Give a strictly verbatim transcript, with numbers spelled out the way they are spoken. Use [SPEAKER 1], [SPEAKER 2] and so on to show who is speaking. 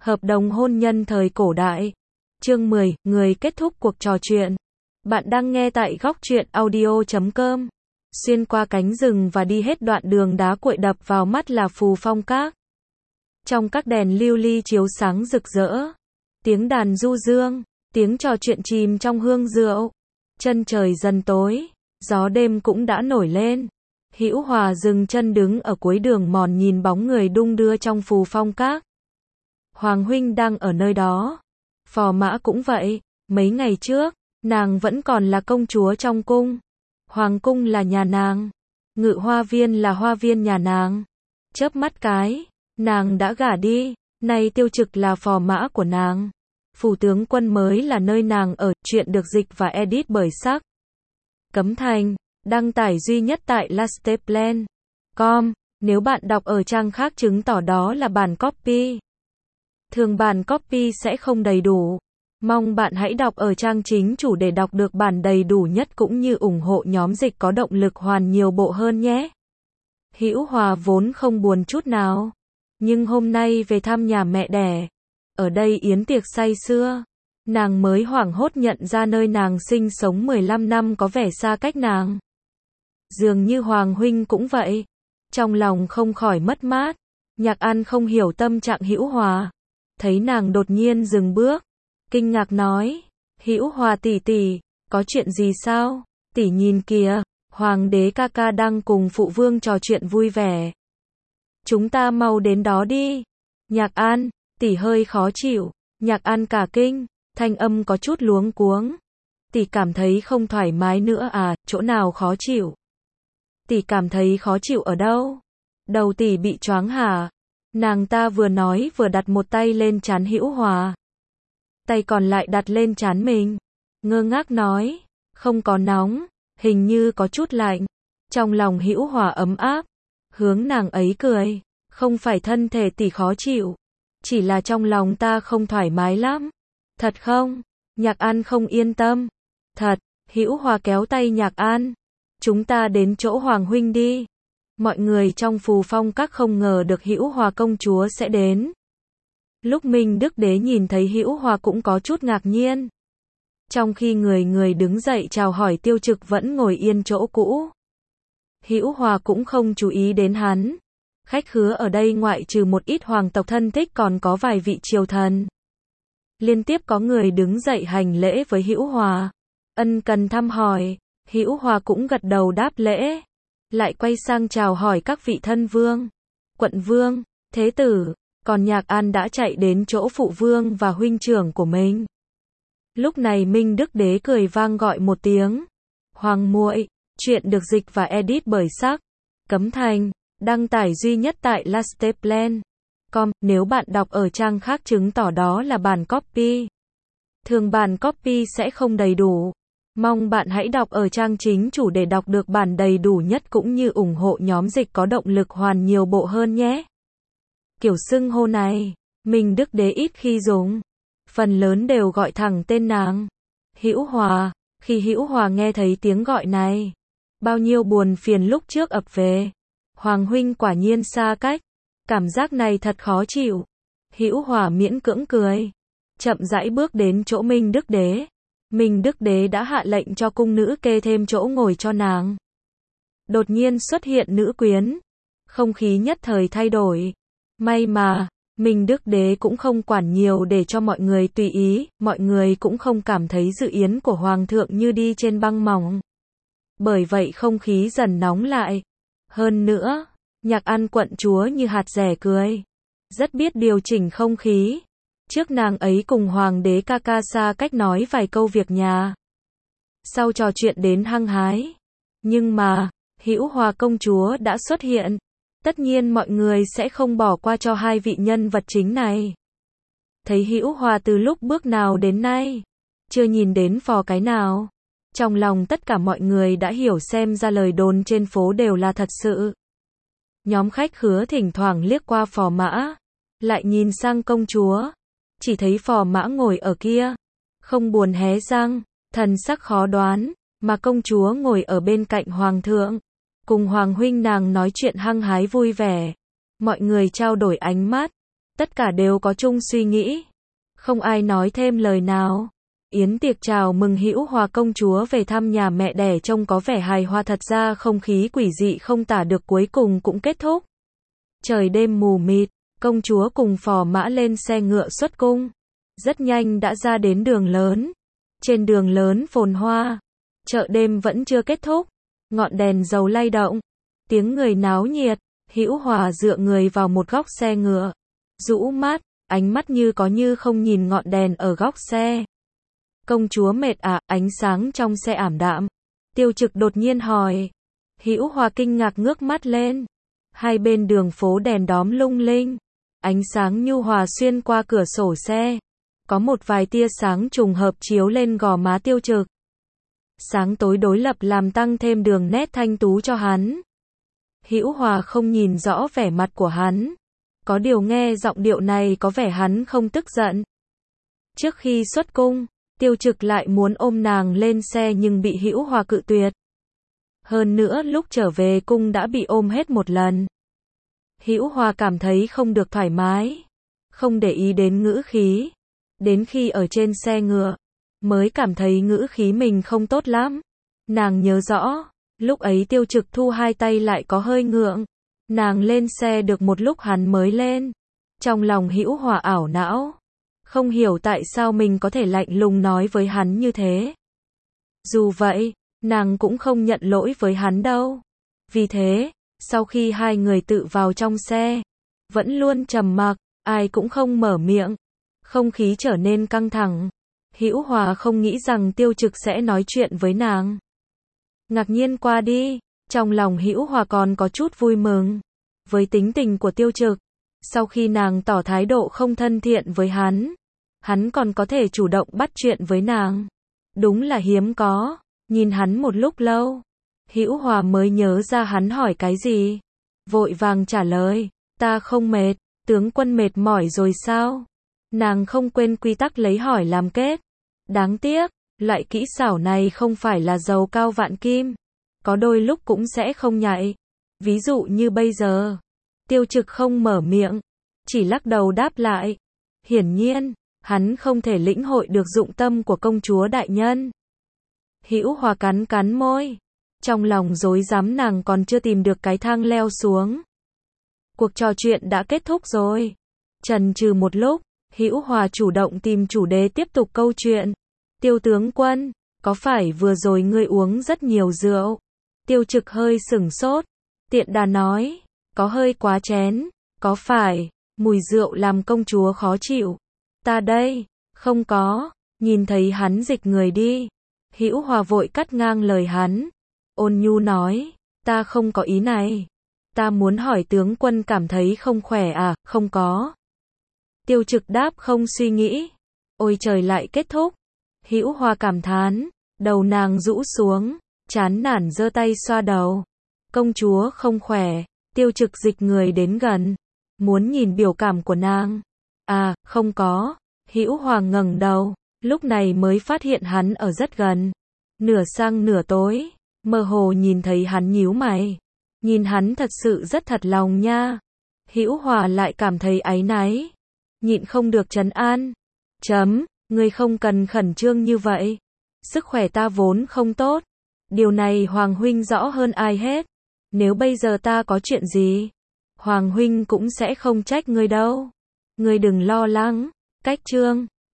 [SPEAKER 1] Hợp đồng hôn nhân thời cổ đại. Chương mười, người kết thúc cuộc trò chuyện. Bạn đang nghe tại góc truyện audio chấm com. Xuyên qua cánh rừng và đi hết đoạn đường đá cuội đập vào mắt là Phù Phong Các. Trong các đèn lưu ly chiếu sáng rực rỡ, tiếng đàn du dương, tiếng trò chuyện chìm trong hương rượu. Chân trời dần tối, gió đêm cũng đã nổi lên. Hữu Hòa dừng chân đứng ở cuối đường mòn nhìn bóng người đung đưa trong Phù Phong Các. Hoàng huynh đang ở nơi đó. Phò Mã cũng vậy, mấy ngày trước, nàng vẫn còn là công chúa trong cung. Hoàng cung là nhà nàng, Ngự Hoa Viên là hoa viên nhà nàng. Chớp mắt cái, nàng đã gả đi, nay Tiêu Trực là phò mã của nàng. Phủ tướng quân mới là nơi nàng ở, truyện được dịch và edit bởi Sắc. Cấm Thành, đăng tải duy nhất tại lasteplan chấm com, nếu bạn đọc ở trang khác chứng tỏ đó là bản copy. Thường bản copy sẽ không đầy đủ. Mong bạn hãy đọc ở trang chính chủ để đọc được bản đầy đủ nhất cũng như ủng hộ nhóm dịch có động lực hoàn nhiều bộ hơn nhé. Hữu Hòa vốn không buồn chút nào, nhưng hôm nay về thăm nhà mẹ đẻ, ở đây yến tiệc say sưa, nàng mới hoảng hốt nhận ra nơi nàng sinh sống mười lăm năm có vẻ xa cách nàng. Dường như Hoàng huynh cũng vậy, trong lòng không khỏi mất mát. Nhạc An không hiểu tâm trạng Hữu Hòa, thấy nàng đột nhiên dừng bước, kinh ngạc nói: "Hữu Hòa tỷ tỷ, có chuyện gì sao? Tỷ nhìn kìa, Hoàng đế ca ca đang cùng phụ vương trò chuyện vui vẻ. Chúng ta mau đến đó đi." Nhạc An, tỷ hơi khó chịu. Nhạc An cả kinh, thanh âm có chút luống cuống. "Tỷ cảm thấy không thoải mái nữa à, chỗ nào khó chịu? Tỷ cảm thấy khó chịu ở đâu? Đầu tỷ bị choáng hả?" Nàng ta vừa nói vừa đặt một tay lên trán Hữu Hòa, tay còn lại đặt lên trán mình, ngơ ngác nói: "Không có nóng, hình như có chút lạnh." Trong lòng Hữu Hòa ấm áp, hướng nàng ấy cười: "Không phải thân thể tỷ khó chịu, chỉ là trong lòng ta không thoải mái lắm." "Thật không?" Nhạc An không yên tâm. "Thật." Hữu Hòa kéo tay Nhạc An: "Chúng ta đến chỗ Hoàng huynh đi." Mọi người trong Phù Phong Các không ngờ được Hữu Hòa công chúa sẽ đến. Lúc Minh Đức Đế nhìn thấy Hữu Hòa cũng có chút ngạc nhiên. Trong khi người người đứng dậy chào hỏi, Tiêu Trực vẫn ngồi yên chỗ cũ. Hữu Hòa cũng không chú ý đến hắn. Khách khứa ở đây ngoại trừ một ít hoàng tộc thân thích còn có vài vị triều thần. Liên tiếp có người đứng dậy hành lễ với Hữu Hòa, ân cần thăm hỏi. Hữu Hòa cũng gật đầu đáp lễ, lại quay sang chào hỏi các vị thân vương, quận vương, thế tử. Còn Nhạc An đã chạy đến chỗ phụ vương và huynh trưởng của mình. Lúc này Minh Đức Đế cười vang gọi một tiếng: "Hoàng muội." Chuyện được dịch và edit bởi Sắc. Cấm Thành, đăng tải duy nhất tại lasteplan chấm com, nếu bạn đọc ở trang khác chứng tỏ đó là bản copy. Thường bản copy sẽ không đầy đủ. Mong bạn hãy đọc ở trang chính chủ để đọc được bản đầy đủ nhất cũng như ủng hộ nhóm dịch có động lực hoàn nhiều bộ hơn nhé. Kiểu xưng hô này, Minh Đức Đế ít khi dùng, phần lớn đều gọi thẳng tên nàng, Hữu Hòa. Khi Hữu Hòa nghe thấy tiếng gọi này, bao nhiêu buồn phiền lúc trước ập về. Hoàng huynh quả nhiên xa cách, cảm giác này thật khó chịu. Hữu Hòa miễn cưỡng cười, chậm rãi bước đến chỗ Minh Đức Đế. Minh Đức Đế đã hạ lệnh cho cung nữ kê thêm chỗ ngồi cho nàng. Đột nhiên xuất hiện nữ quyến, không khí nhất thời thay đổi. May mà, Minh Đức Đế cũng không quản nhiều để cho mọi người tùy ý, mọi người cũng không cảm thấy dự yến của Hoàng thượng như đi trên băng mỏng. Bởi vậy không khí dần nóng lại. Hơn nữa, Nhạc An quận chúa như hạt dẻ cười, rất biết điều chỉnh không khí. Trước nàng ấy cùng Hoàng đế ca ca xa cách nói vài câu việc nhà, sau trò chuyện đến hăng hái. Nhưng mà, Hữu Hòa công chúa đã xuất hiện. Tất nhiên mọi người sẽ không bỏ qua cho hai vị nhân vật chính này. Thấy Hữu Hòa từ lúc bước nào đến nay, chưa nhìn đến phò cái nào. Trong lòng tất cả mọi người đã hiểu xem ra lời đồn trên phố đều là thật sự. Nhóm khách khứa thỉnh thoảng liếc qua phò mã, lại nhìn sang công chúa. Chỉ thấy phò mã ngồi ở kia, không buồn hé răng, thần sắc khó đoán, mà công chúa ngồi ở bên cạnh hoàng thượng. Cùng Hoàng huynh nàng nói chuyện hăng hái vui vẻ. Mọi người trao đổi ánh mắt, Tất cả đều có chung suy nghĩ. Không ai nói thêm lời nào. Yến tiệc chào mừng Hữu Hòa công chúa về thăm nhà mẹ đẻ trông có vẻ hài hòa, thật ra không khí quỷ dị không tả được cuối cùng cũng kết thúc. Trời đêm mù mịt, công chúa cùng phò mã lên xe ngựa xuất cung. Rất nhanh đã ra đến đường lớn. Trên đường lớn phồn hoa, chợ đêm vẫn chưa kết thúc. Ngọn đèn dầu lay động, tiếng người náo nhiệt. Hữu Hòa dựa người vào một góc xe ngựa, rũ mắt, ánh mắt như có như không nhìn ngọn đèn ở góc xe. Công chúa mệt à? Ánh sáng trong xe ảm đạm. Tiêu Trực đột nhiên hỏi. Hữu Hòa kinh ngạc ngước mắt lên. Hai bên đường phố đèn đóm lung linh, ánh sáng nhu hòa xuyên qua cửa sổ xe. Có một vài tia sáng trùng hợp chiếu lên gò má Tiêu Trực. Sáng tối đối lập làm tăng thêm đường nét thanh tú cho hắn. Hữu Hòa không nhìn rõ vẻ mặt của hắn. Có điều nghe giọng điệu này có vẻ hắn không tức giận. Trước khi xuất cung, Tiêu Trực lại muốn ôm nàng lên xe nhưng bị Hữu Hòa cự tuyệt. Hơn nữa lúc trở về cung đã bị ôm hết một lần. Hữu Hòa cảm thấy không được thoải mái, không để ý đến ngữ khí. Đến khi ở trên xe ngựa, mới cảm thấy ngữ khí mình không tốt lắm. Nàng nhớ rõ, lúc ấy Tiêu Trực thu hai tay lại có hơi ngượng. Nàng lên xe được một lúc hắn mới lên. Trong lòng Hữu Hòa ảo não, không hiểu tại sao mình có thể lạnh lùng nói với hắn như thế. Dù vậy, nàng cũng không nhận lỗi với hắn đâu. Vì thế, sau khi hai người tự vào trong xe, vẫn luôn trầm mặc, ai cũng không mở miệng. Không khí trở nên căng thẳng. Hữu Hòa không nghĩ rằng Tiêu Trực sẽ nói chuyện với nàng. Ngạc nhiên qua đi, trong lòng Hữu Hòa còn có chút vui mừng. Với tính tình của Tiêu Trực, sau khi nàng tỏ thái độ không thân thiện với hắn, hắn còn có thể chủ động bắt chuyện với nàng. Đúng là hiếm có. Nhìn hắn một lúc lâu, Hữu Hòa mới nhớ ra hắn hỏi cái gì. Vội vàng trả lời, ta không mệt. Tướng quân mệt mỏi rồi sao? Nàng không quên quy tắc lấy hỏi làm kết. Đáng tiếc, loại kỹ xảo này không phải là dầu cao vạn kim. Có đôi lúc cũng sẽ không nhạy. Ví dụ như bây giờ, Tiêu Trực không mở miệng, chỉ lắc đầu đáp lại. Hiển nhiên, hắn không thể lĩnh hội được dụng tâm của công chúa đại nhân. Hữu Hòa cắn cắn môi, trong lòng rối rắm, nàng còn chưa tìm được cái thang leo xuống. Cuộc trò chuyện đã kết thúc rồi. Chần chừ một lúc, Hữu Hòa chủ động tìm chủ đề tiếp tục câu chuyện. Tiêu tướng quân, có phải vừa rồi ngươi uống rất nhiều rượu? Tiêu Trực hơi sửng sốt, tiện đà nói, có hơi quá chén, có phải, mùi rượu làm công chúa khó chịu? Ta đây, không có. Nhìn thấy hắn dịch người đi, Hữu Hòa vội cắt ngang lời hắn, ôn nhu nói, ta không có ý này. Ta muốn hỏi tướng quân cảm thấy không khỏe à? Không có. Tiêu Trực đáp không suy nghĩ. Ôi trời, lại kết thúc. Hữu Hòa cảm thán, đầu nàng rũ xuống, chán nản giơ tay xoa đầu. Công chúa không khỏe. Tiêu Trực dịch người đến gần, muốn nhìn biểu cảm của nàng. À, không có. Hữu Hòa ngẩng đầu, lúc này mới phát hiện hắn ở rất gần. Nửa sang nửa tối, mơ hồ nhìn thấy hắn nhíu mày. Nhìn hắn thật sự rất thật lòng nha. Hữu Hòa lại cảm thấy áy náy, nhịn không được trấn an. Chấm, ngươi không cần khẩn trương như vậy. Sức khỏe ta vốn không tốt. Điều này Hoàng huynh rõ hơn ai hết. Nếu bây giờ ta có chuyện gì, Hoàng huynh cũng sẽ không trách ngươi đâu. Ngươi đừng lo lắng. Cách chương